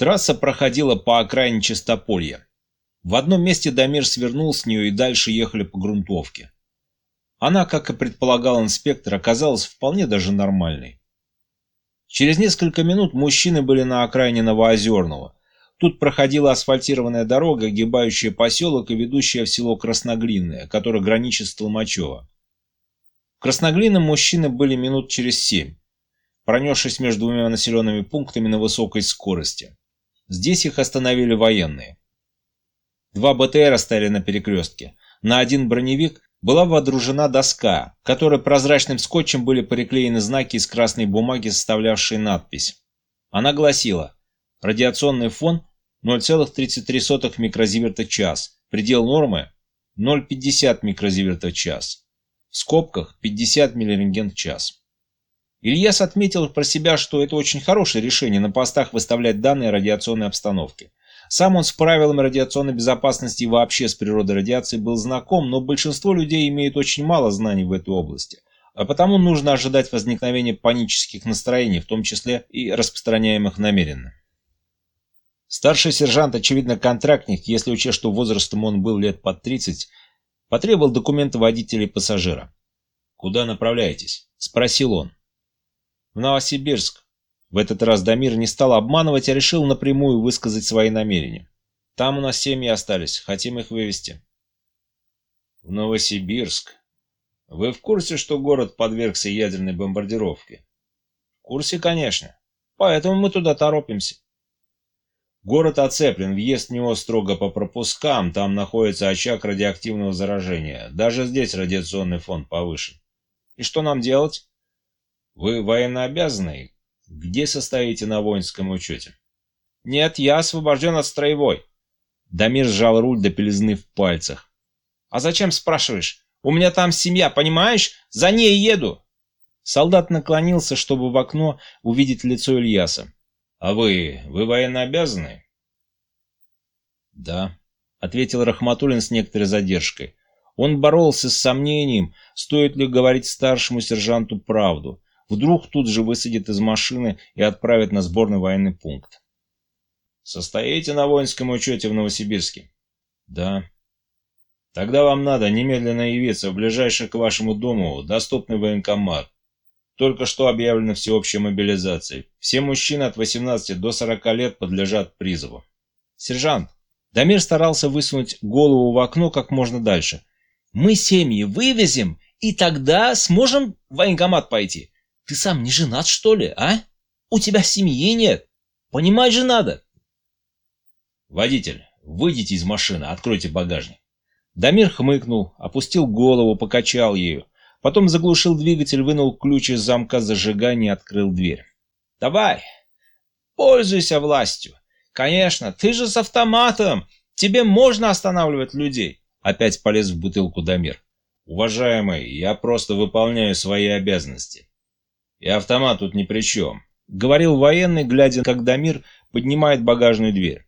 Трасса проходила по окраине Чистополья. В одном месте Дамир свернул с нее и дальше ехали по грунтовке. Она, как и предполагал инспектор, оказалась вполне даже нормальной. Через несколько минут мужчины были на окраине Новоозерного. Тут проходила асфальтированная дорога, огибающая поселок и ведущая в село Красноглинное, которое граничит с Толмачево. В Красноглинном мужчины были минут через 7, пронесшись между двумя населенными пунктами на высокой скорости. Здесь их остановили военные. 2 БТРа стояли на перекрестке. На один броневик была водружена доска, к которой прозрачным скотчем были приклеены знаки из красной бумаги, составлявшие надпись. Она гласила: радиационный фон 0,33 микрозиверта в час, предел нормы 0,50 микрозиверта в час, в скобках 50 миллирентген в час. Ильяс отметил про себя, что это очень хорошее решение на постах выставлять данные о радиационной обстановке. Сам он с правилами радиационной безопасности и вообще с природой радиации был знаком, но большинство людей имеет очень мало знаний в этой области, а потому нужно ожидать возникновения панических настроений, в том числе и распространяемых намеренно. Старший сержант, очевидно контрактник, если учесть, что возрастом он был лет под 30, потребовал документы водителя и пассажира. «Куда направляетесь?» – спросил он. «В Новосибирск». В этот раз Дамир не стал обманывать, а решил напрямую высказать свои намерения. «Там у нас семьи остались, хотим их вывезти». «В Новосибирск? Вы в курсе, что город подвергся ядерной бомбардировке?» «В курсе, конечно. Поэтому мы туда торопимся». «Город оцеплен, въезд в него строго по пропускам, там находится очаг радиоактивного заражения. Даже здесь радиационный фон повышен». «И что нам делать?» «Вы военнообязанный? Где состоите на воинском учете?» «Нет, я освобожден от строевой». Дамир сжал руль до белизны в пальцах. «А зачем спрашиваешь? У меня там семья, понимаешь? За ней еду». Солдат наклонился, чтобы в окно увидеть лицо Ильяса. «А вы военнообязанный?» «Да», — ответил Рахматуллин с некоторой задержкой. Он боролся с сомнением, стоит ли говорить старшему сержанту правду. Вдруг тут же высадит из машины и отправит на сборный военный пункт. «Состоите на воинском учете в Новосибирске?» «Да». «Тогда вам надо немедленно явиться в ближайший к вашему дому доступный военкомат. Только что объявлена всеобщая мобилизация. Все мужчины от 18 до 40 лет подлежат призыву». «Сержант!» Дамир старался высунуть голову в окно как можно дальше. «Мы семьи вывезем, и тогда сможем в военкомат пойти. Ты сам не женат, что ли, а? У тебя семьи нет. Понимать же надо». «Водитель, выйдите из машины, откройте багажник». Дамир хмыкнул, опустил голову, покачал ею. Потом заглушил двигатель, вынул ключ из замка зажигания и открыл дверь. «Давай, пользуйся властью. Конечно, ты же с автоматом. Тебе можно останавливать людей». Опять полез в бутылку Дамир. «Уважаемый, я просто выполняю свои обязанности. И автомат тут ни при чем», — говорил военный, глядя, как Дамир поднимает багажную дверь.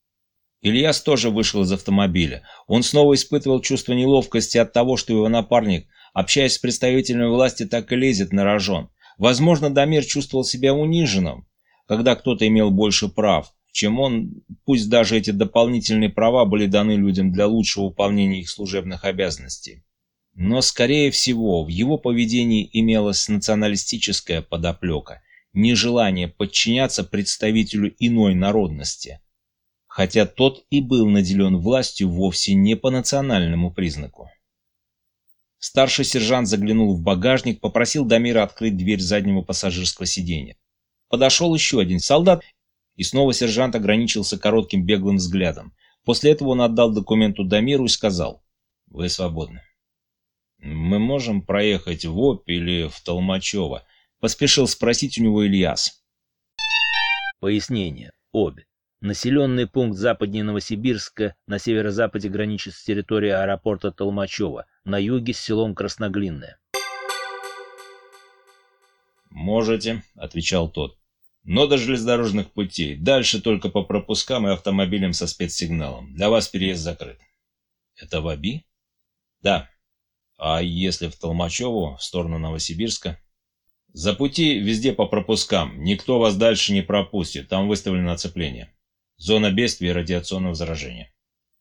Ильяс тоже вышел из автомобиля. Он снова испытывал чувство неловкости от того, что его напарник, общаясь с представителями власти, так и лезет на рожон. Возможно, Дамир чувствовал себя униженным, когда кто-то имел больше прав, чем он, пусть даже эти дополнительные права были даны людям для лучшего выполнения их служебных обязанностей. Но, скорее всего, в его поведении имелась националистическая подоплека, нежелание подчиняться представителю иной народности, хотя тот и был наделен властью вовсе не по национальному признаку. Старший сержант заглянул в багажник, попросил Дамира открыть дверь заднего пассажирского сиденья. Подошел еще один солдат, и снова сержант ограничился коротким беглым взглядом. После этого он отдал документу Дамиру и сказал: «Вы свободны». «Мы можем проехать в Обь или в Толмачево?» — поспешил спросить у него Ильяс. Пояснение. Обь. Населенный пункт западнее Новосибирска, на северо-западе граничит с территорией аэропорта Толмачево, на юге с селом Красноглинное. «Можете», — отвечал тот. «Но до железнодорожных путей. Дальше только по пропускам и автомобилям со спецсигналом. Для вас переезд закрыт». «Это в Оби?» «Да». «А если в Толмачево, в сторону Новосибирска?» «За пути везде по пропускам. Никто вас дальше не пропустит. Там выставлено оцепление». Зона бедствия и радиационного заражения.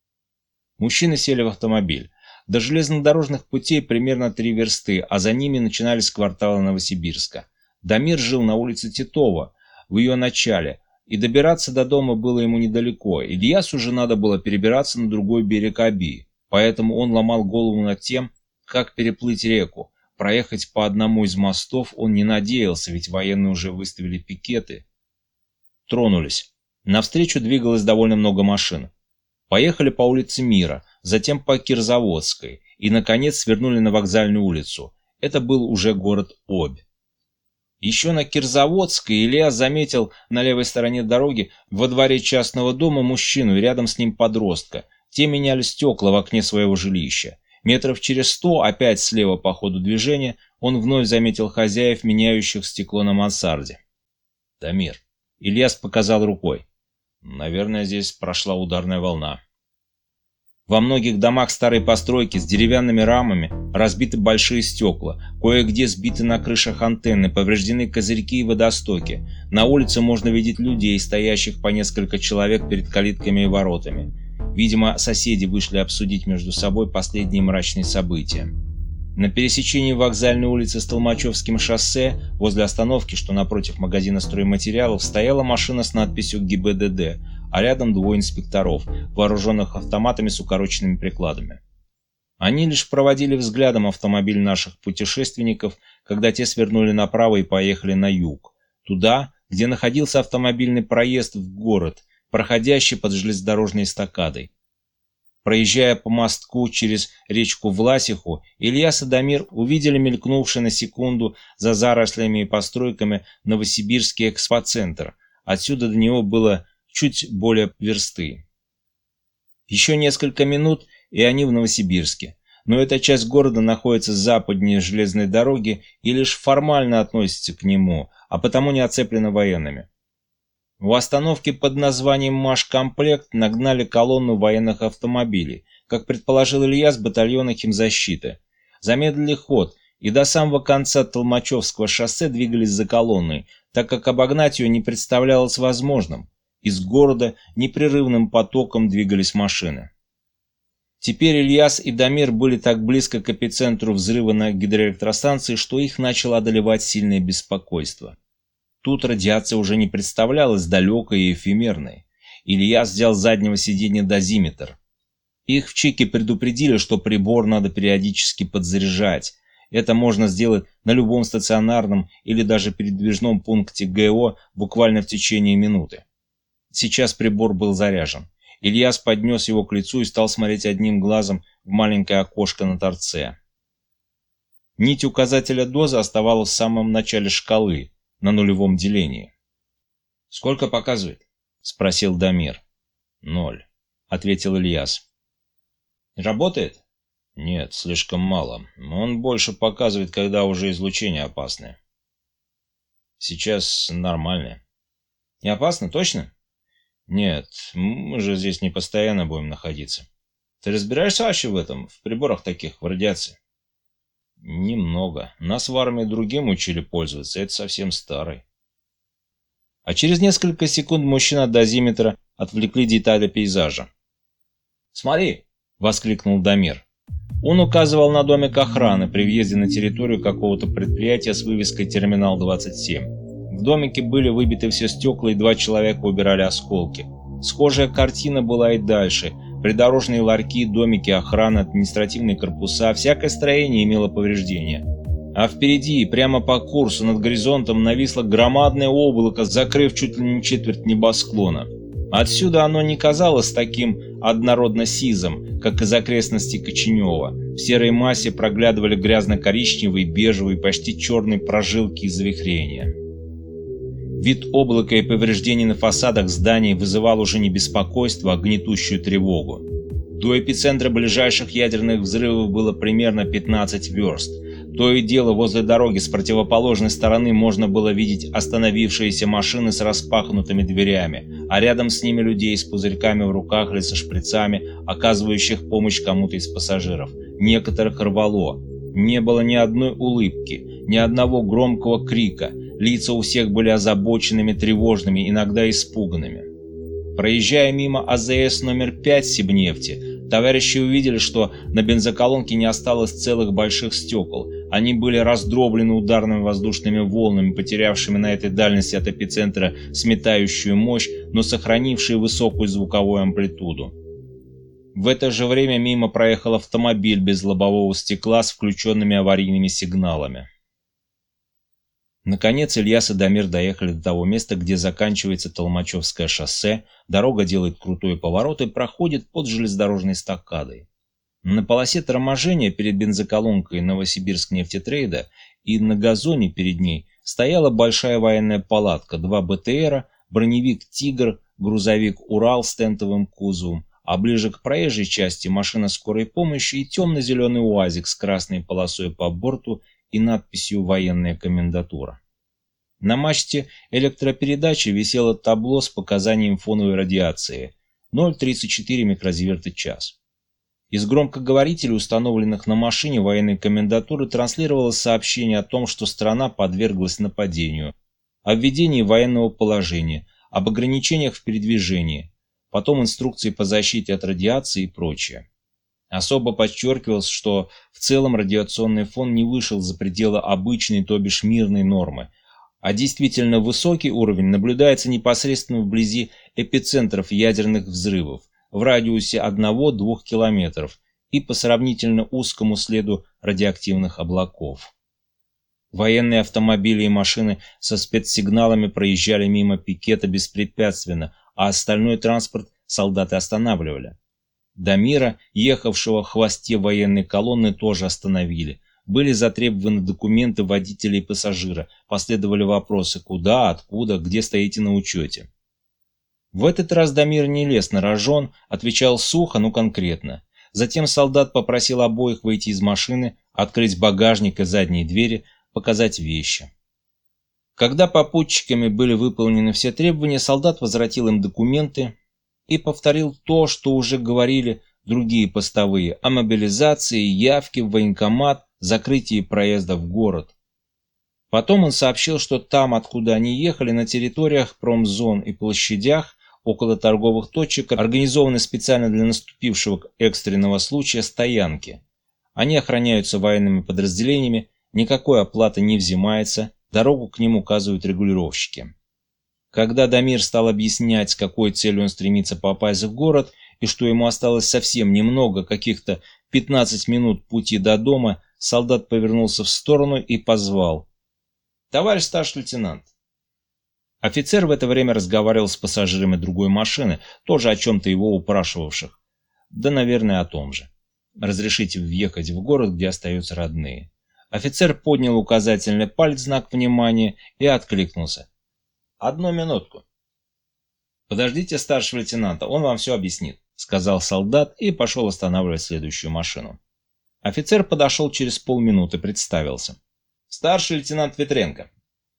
Мужчины сели в автомобиль. До железнодорожных путей примерно 3 версты, а за ними начинались кварталы Новосибирска. Дамир жил на улице Титова, в ее начале, и добираться до дома было ему недалеко. Ильясу уже надо было перебираться на другой берег Оби, поэтому он ломал голову над тем, как переплыть реку. Проехать по одному из мостов он не надеялся, ведь военные уже выставили пикеты. Тронулись. Навстречу двигалось довольно много машин. Поехали по улице Мира, затем по Кирзаводской и, наконец, свернули на Вокзальную улицу. Это был уже город Обь. Еще на Кирзаводской Илья заметил на левой стороне дороги во дворе частного дома мужчину и рядом с ним подростка. Те меняли стекла в окне своего жилища. Метров через 100, опять слева по ходу движения, он вновь заметил хозяев, меняющих стекло на мансарде. «Дамир», — Ильяс показал рукой. «Наверное, здесь прошла ударная волна». Во многих домах старой постройки с деревянными рамами разбиты большие стекла, кое-где сбиты на крышах антенны, повреждены козырьки и водостоки. На улице можно видеть людей, стоящих по несколько человек перед калитками и воротами. Видимо, соседи вышли обсудить между собой последние мрачные события. На пересечении Вокзальной улицы с Толмачевским шоссе, возле остановки, что напротив магазина стройматериалов, стояла машина с надписью ГИБДД, а рядом 2 инспекторов, вооруженных автоматами с укороченными прикладами. Они лишь проводили взглядом автомобиль наших путешественников, когда те свернули направо и поехали на юг, туда, где находился автомобильный проезд в город, проходящий под железнодорожной эстакадой. Проезжая по мостку через речку Власиху, Ильяс и Дамир увидели мелькнувший на секунду за зарослями и постройками Новосибирский экспоцентр. Отсюда до него было чуть более версты. Еще несколько минут, и они в Новосибирске. Но эта часть города находится западнее железной дороги и лишь формально относится к нему, а потому не оцеплена военными. У остановки под названием «Машкомплект» нагнали колонну военных автомобилей, как предположил Илья, с батальона химзащиты. Замедлили ход и до самого конца Толмачевского шоссе двигались за колонной, так как обогнать ее не представлялось возможным. Из города непрерывным потоком двигались машины. Теперь Ильяс и Дамир были так близко к эпицентру взрыва на гидроэлектростанции, что их начало одолевать сильное беспокойство. Тут радиация уже не представлялась далекой и эфемерной. Ильяс взял с заднего сиденья дозиметр. Их в ЧИКе предупредили, что прибор надо периодически подзаряжать. Это можно сделать на любом стационарном или даже передвижном пункте ГО буквально в течение минуты. Сейчас прибор был заряжен. Ильяс поднес его к лицу и стал смотреть одним глазом в маленькое окошко на торце. Нить указателя дозы оставалась в самом начале шкалы, на нулевом делении. «Сколько показывает?» — спросил Дамир. 0, — ответил Ильяс. «Работает?» «Нет, слишком мало. Он больше показывает, когда уже излучение опасное. Сейчас нормальное». «Не опасно, точно?» «Нет, мы же здесь не постоянно будем находиться. Ты разбираешься вообще в этом, в приборах таких, в радиации?» «Немного. Нас в армии другим учили пользоваться, это совсем старый». А через несколько секунд мужчина от дозиметра отвлекли детали пейзажа. «Смотри!» — воскликнул Дамир. Он указывал на домик охраны при въезде на территорию какого-то предприятия с вывеской «Терминал 27». В домике были выбиты все стекла, и 2 человека убирали осколки. Схожая картина была и дальше. Придорожные ларьки, домики, охрана, административные корпуса, всякое строение имело повреждения. А впереди, прямо по курсу, над горизонтом нависло громадное облако, закрыв чуть ли не четверть небосклона. Отсюда оно не казалось таким однородно сизым, как из окрестностей Коченева. В серой массе проглядывали грязно-коричневые, бежевые, почти черные прожилки и завихрения. Вид облака и повреждений на фасадах зданий вызывал уже не беспокойство, а гнетущую тревогу. До эпицентра ближайших ядерных взрывов было примерно 15 верст. То и дело, возле дороги с противоположной стороны можно было видеть остановившиеся машины с распахнутыми дверями, а рядом с ними людей с пузырьками в руках или со шприцами, оказывающих помощь кому-то из пассажиров. Некоторых рвало. Не было ни одной улыбки, ни одного громкого крика. Лица у всех были озабоченными, тревожными, иногда испуганными. Проезжая мимо АЗС номер 5 Сибнефти, товарищи увидели, что на бензоколонке не осталось целых больших стекол. Они были раздроблены ударными воздушными волнами, потерявшими на этой дальности от эпицентра сметающую мощь, но сохранившие высокую звуковую амплитуду. В это же время мимо проехал автомобиль без лобового стекла с включенными аварийными сигналами. Наконец Ильяс и Дамир доехали до того места, где заканчивается Толмачевское шоссе, дорога делает крутой поворот и проходит под железнодорожной эстакадой. На полосе торможения перед бензоколонкой Новосибирск-нефтетрейда и на газоне перед ней стояла большая военная палатка, 2 БТРа, броневик «Тигр», грузовик «Урал» с тентовым кузовом, а ближе к проезжей части машина скорой помощи и темно-зеленый УАЗик с красной полосой по борту и надписью «Военная комендатура». На мачте электропередачи висело табло с показанием фоновой радиации 0,34 микрозиверта час. Из громкоговорителей, установленных на машине военной комендатуры, транслировалось сообщение о том, что страна подверглась нападению, о введении военного положения, об ограничениях в передвижении, потом инструкции по защите от радиации и прочее. Особо подчеркивалось, что в целом радиационный фон не вышел за пределы обычной, то бишь мирной нормы, а действительно высокий уровень наблюдается непосредственно вблизи эпицентров ядерных взрывов, в радиусе 1-2 километров и по сравнительно узкому следу радиоактивных облаков. Военные автомобили и машины со спецсигналами проезжали мимо пикета беспрепятственно, а остальной транспорт солдаты останавливали. Дамира, ехавшего в хвосте военной колонны, тоже остановили. Были затребованы документы водителя и пассажира, последовали вопросы: куда, откуда, где стоите на учете. В этот раз Дамир не лез на рожон, отвечал сухо, но конкретно. Затем солдат попросил обоих выйти из машины, открыть багажник и задние двери, показать вещи. Когда попутчиками были выполнены все требования, солдат возвратил им документы и повторил то, что уже говорили другие постовые, о мобилизации, явке в военкомат, закрытии проезда в город. Потом он сообщил, что там, откуда они ехали, на территориях промзон и площадях, около торговых точек, организованы специально для наступившего экстренного случая стоянки. Они охраняются военными подразделениями, никакой оплаты не взимается, дорогу к ним указывают регулировщики. Когда Дамир стал объяснять, с какой целью он стремится попасть в город и что ему осталось совсем немного, каких-то 15 минут пути до дома, солдат повернулся в сторону и позвал: «Товарищ старший лейтенант». Офицер в это время разговаривал с пассажирами другой машины, тоже о чем-то его упрашивавших. Да, наверное, о том же. «Разрешите въехать в город, где остаются родные». Офицер поднял указательный палец в знак внимания и откликнулся: «Одну минутку». «Подождите старшего лейтенанта, он вам все объяснит», — сказал солдат и пошел останавливать следующую машину. Офицер подошел через полминуты, представился: «Старший лейтенант Ветренко».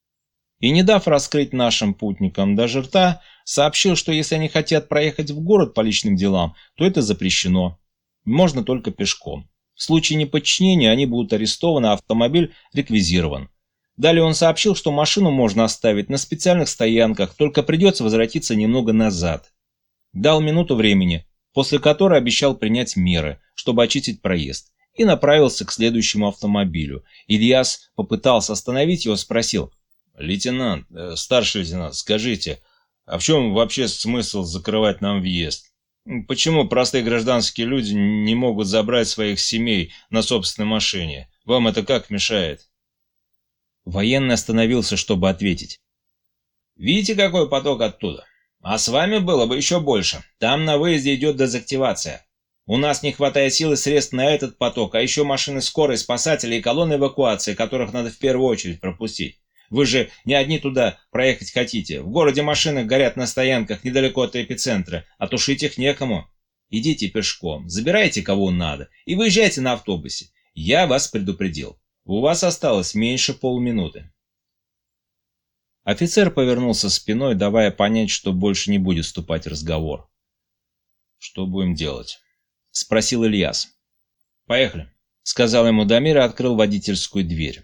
И, не дав раскрыть нашим путникам даже рта, сообщил, что если они хотят проехать в город по личным делам, то это запрещено. Можно только пешком. В случае неподчинения они будут арестованы, а автомобиль реквизирован. Далее он сообщил, что машину можно оставить на специальных стоянках, только придется возвратиться немного назад. Дал минуту времени, после которой обещал принять меры, чтобы очистить проезд, и направился к следующему автомобилю. Ильяс попытался остановить его, спросил: «Лейтенант, старший лейтенант, скажите, а в чем вообще смысл закрывать нам въезд? Почему простые гражданские люди не могут забрать своих семей на собственной машине? Вам это как мешает?» Военный остановился, чтобы ответить: «Видите, какой поток оттуда? А с вами было бы еще больше. Там на выезде идет дезактивация. У нас не хватает сил и средств на этот поток, а еще машины скорой, спасатели и колонны эвакуации, которых надо в первую очередь пропустить. Вы же не одни туда проехать хотите. В городе машины горят на стоянках недалеко от эпицентра, а тушить их некому. Идите пешком, забирайте кого надо и выезжайте на автобусе. Я вас предупредил. У вас осталось меньше полминуты». Офицер повернулся спиной, давая понять, что больше не будет вступать в разговор. «Что будем делать?» — спросил Ильяс. «Поехали», — сказал ему Дамир и открыл водительскую дверь.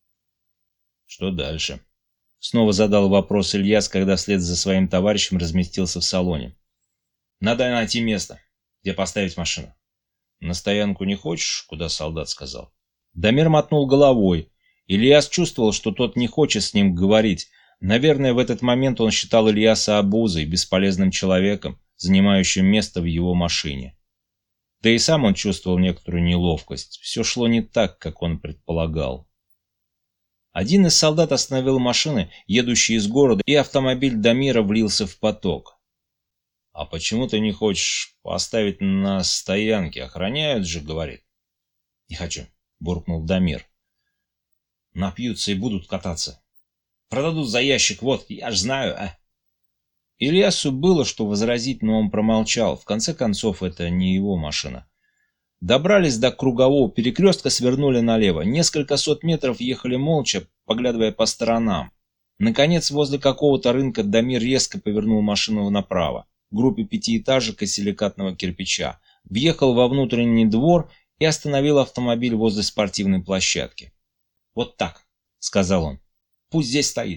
«Что дальше?» — снова задал вопрос Ильяс, когда вслед за своим товарищем разместился в салоне. Надо найти место, где поставить машину. На стоянку не хочешь, куда солдат сказал? Дамир мотнул головой. Ильяс чувствовал, что тот не хочет с ним говорить. Наверное, в этот момент он считал Ильяса обузой, бесполезным человеком, занимающим место в его машине. Да и сам он чувствовал некоторую неловкость. Все шло не так, как он предполагал. Один из солдат остановил машины, едущие из города, и автомобиль Дамира влился в поток. «А почему ты не хочешь поставить на стоянке? Охраняют же, — говорит». «Не хочу», — буркнул Дамир. «Напьются и будут кататься. Продадут за ящик водки, я ж знаю, а». Ильясу было что возразить, но он промолчал. В конце концов, это не его машина. Добрались до кругового перекрестка, свернули налево. Несколько сот метров ехали молча, поглядывая по сторонам. Наконец, возле какого-то рынка Дамир резко повернул машину направо, к группе пятиэтажек из силикатного кирпича, въехал во внутренний двор и остановил автомобиль возле спортивной площадки. «Вот так», — сказал он, — «пусть здесь стоит».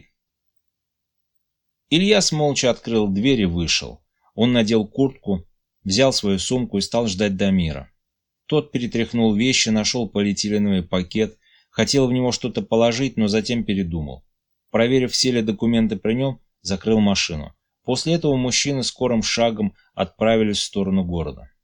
Ильяс молча открыл дверь и вышел. Он надел куртку, взял свою сумку и стал ждать Дамира. Тот перетряхнул вещи, нашел полиэтиленовый пакет, хотел в него что-то положить, но затем передумал. Проверив, все ли документы при нем, закрыл машину. После этого мужчины скорым шагом отправились в сторону города.